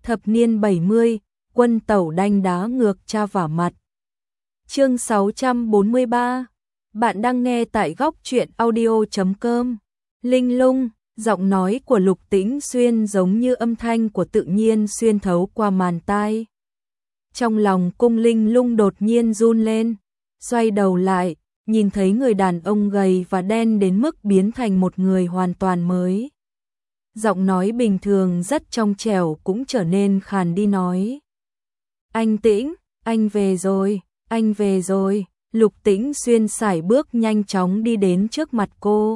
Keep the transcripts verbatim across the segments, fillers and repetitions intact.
Thập niên bảy mươi, quân tẩu đanh đá ngược cha vả mặt. Chương sáu trăm bốn mươi ba. Bạn đang nghe tại góc truyện audio chấm com. Linh lung, giọng nói của Lục Tĩnh Xuyên giống như âm thanh của tự nhiên xuyên thấu qua màn tai. Trong lòng Cung Linh lung đột nhiên run lên, xoay đầu lại, nhìn thấy người đàn ông gầy và đen đến mức biến thành một người hoàn toàn mới. Giọng nói bình thường rất trong trẻo cũng trở nên khàn đi nói. Anh Tĩnh, anh về rồi, anh về rồi. Lục Tĩnh Xuyên sải bước nhanh chóng đi đến trước mặt cô.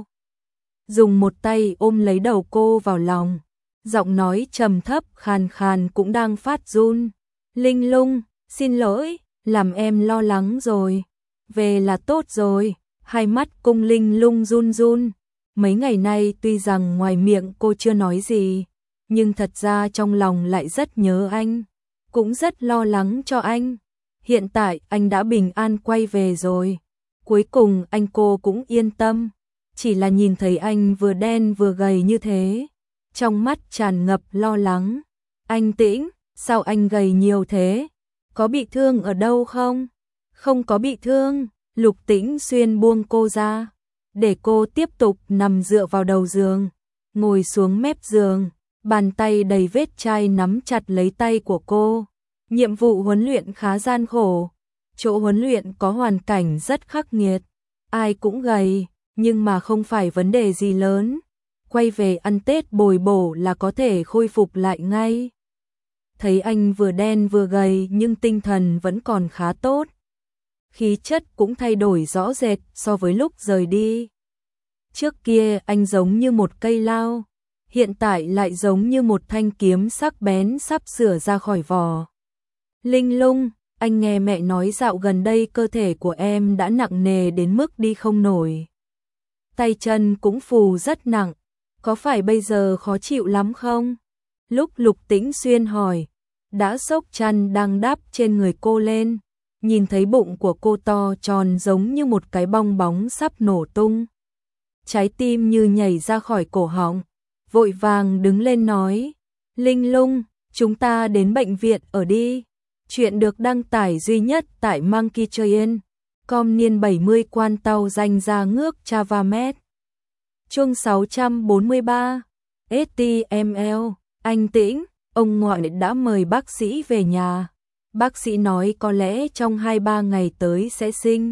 Dùng một tay ôm lấy đầu cô vào lòng. Giọng nói trầm thấp khàn khàn cũng đang phát run. Linh lung, xin lỗi, làm em lo lắng rồi. Về là tốt rồi. Hai mắt Cung Linh lung run run. Mấy ngày nay tuy rằng ngoài miệng cô chưa nói gì, nhưng thật ra trong lòng lại rất nhớ anh, cũng rất lo lắng cho anh. Hiện tại anh đã bình an quay về rồi. Cuối cùng anh cô cũng yên tâm. Chỉ là nhìn thấy anh vừa đen vừa gầy như thế, trong mắt tràn ngập lo lắng. Anh Tĩnh, sao anh gầy nhiều thế? Có bị thương ở đâu không? Không có bị thương. Lục Tĩnh Xuyên buông cô ra, để cô tiếp tục nằm dựa vào đầu giường, ngồi xuống mép giường, bàn tay đầy vết chai nắm chặt lấy tay của cô. Nhiệm vụ huấn luyện khá gian khổ, chỗ huấn luyện có hoàn cảnh rất khắc nghiệt, ai cũng gầy, nhưng mà không phải vấn đề gì lớn, quay về ăn Tết bồi bổ là có thể khôi phục lại ngay. Thấy anh vừa đen vừa gầy nhưng tinh thần vẫn còn khá tốt, khí chất cũng thay đổi rõ rệt so với lúc rời đi. Trước kia anh giống như một cây lao, hiện tại lại giống như một thanh kiếm sắc bén sắp sửa ra khỏi vỏ. Linh lung, anh nghe mẹ nói dạo gần đây cơ thể của em đã nặng nề đến mức đi không nổi. Tay chân cũng phù rất nặng, có phải bây giờ khó chịu lắm không? Lúc Lục Tĩnh Xuyên hỏi, đã xốc chăn đang đắp trên người cô lên, nhìn thấy bụng của cô to tròn giống như một cái bong bóng sắp nổ tung. Trái tim như nhảy ra khỏi cổ họng, vội vàng đứng lên nói, Linh lung, chúng ta đến bệnh viện ở đi. Chuyện được đăng tải duy nhất tại Monkey Train, com niên bảy mươi quan tàu danh ra ngước Chavamet. Chương sáu trăm bốn mươi ba. ét tê em lờ, anh Tĩnh, ông ngoại đã mời bác sĩ về nhà. Bác sĩ nói có lẽ trong hai ba ngày tới sẽ sinh.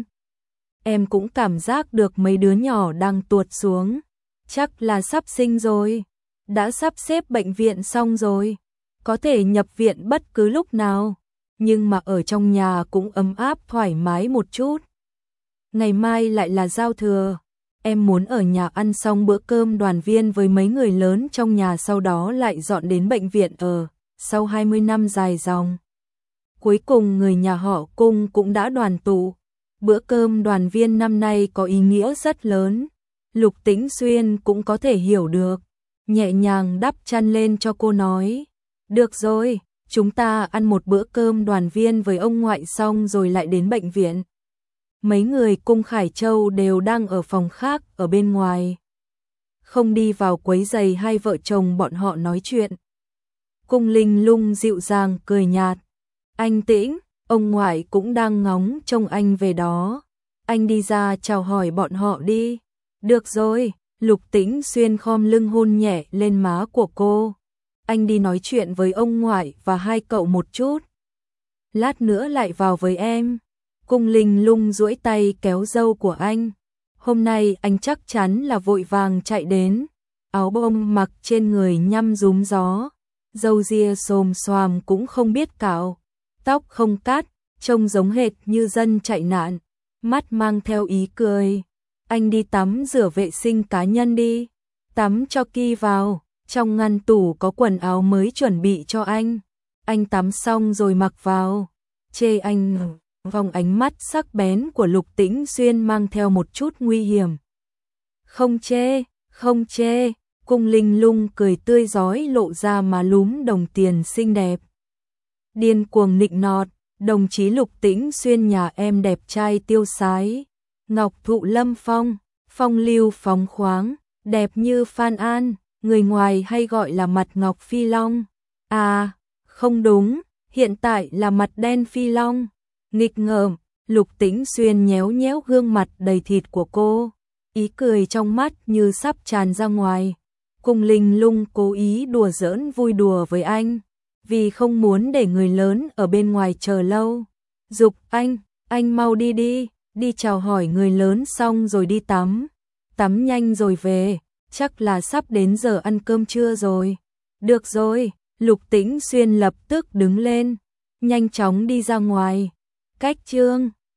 Em cũng cảm giác được mấy đứa nhỏ đang tuột xuống, chắc là sắp sinh rồi. Đã sắp xếp bệnh viện xong rồi, có thể nhập viện bất cứ lúc nào. Nhưng mà ở trong nhà cũng ấm áp thoải mái một chút. Ngày mai lại là giao thừa, em muốn ở nhà ăn xong bữa cơm đoàn viên với mấy người lớn trong nhà, sau đó lại dọn đến bệnh viện ở. Sau hai mươi năm dài dòng, cuối cùng người nhà họ Cung cũng đã đoàn tụ. Bữa cơm đoàn viên năm nay có ý nghĩa rất lớn. Lục Tĩnh Xuyên cũng có thể hiểu được, nhẹ nhàng đắp chăn lên cho cô nói, được rồi, chúng ta ăn một bữa cơm đoàn viên với ông ngoại xong rồi lại đến bệnh viện. Mấy người Cung Khải Châu đều đang ở phòng khác ở bên ngoài, không đi vào quấy rầy hai vợ chồng bọn họ nói chuyện. Cung Linh lung dịu dàng cười nhạt, anh Tĩnh, ông ngoại cũng đang ngóng trông anh về đó. Anh đi ra chào hỏi bọn họ đi. Được rồi. Lục Tĩnh Xuyên khom lưng hôn nhẹ lên má của cô. Anh đi nói chuyện với ông ngoại và hai cậu một chút, lát nữa lại vào với em. Cung Linh lung duỗi tay kéo râu của anh. Hôm nay anh chắc chắn là vội vàng chạy đến, áo bông mặc trên người nhăm rúm gió, râu ria xồm xoàm cũng không biết cạo, tóc không cắt, trông giống hệt như dân chạy nạn, mắt mang theo ý cười. Anh đi tắm rửa vệ sinh cá nhân đi, tắm cho Ki vào, trong ngăn tủ có quần áo mới chuẩn bị cho anh. Anh tắm xong rồi mặc vào. Chê anh. Vòng ánh mắt sắc bén của Lục Tĩnh Xuyên mang theo một chút nguy hiểm. Không chê, không chê. Cung Linh lung cười tươi rói lộ ra má lúm đồng tiền xinh đẹp. Điên cuồng nịnh nọt, đồng chí Lục Tĩnh Xuyên nhà em đẹp trai tiêu sái, ngọc thụ lâm phong, phong lưu phóng khoáng, đẹp như Phan An, người ngoài hay gọi là mặt ngọc phi long. À, Không đúng, hiện tại là mặt đen phi long. Nghịch ngợm, Lục Tĩnh Xuyên nhéo nhéo gương mặt đầy thịt của cô, ý cười trong mắt như sắp tràn ra ngoài. Cùng Linh Lung cố ý đùa giỡn vui đùa với anh, vì không muốn để người lớn ở bên ngoài chờ lâu. Dục anh, anh mau đi đi, đi chào hỏi người lớn xong rồi đi tắm. Tắm nhanh rồi về, chắc là sắp đến giờ ăn cơm trưa rồi. Được rồi, Lục Tĩnh Xuyên lập tức đứng lên, nhanh chóng đi ra ngoài. Cách Trương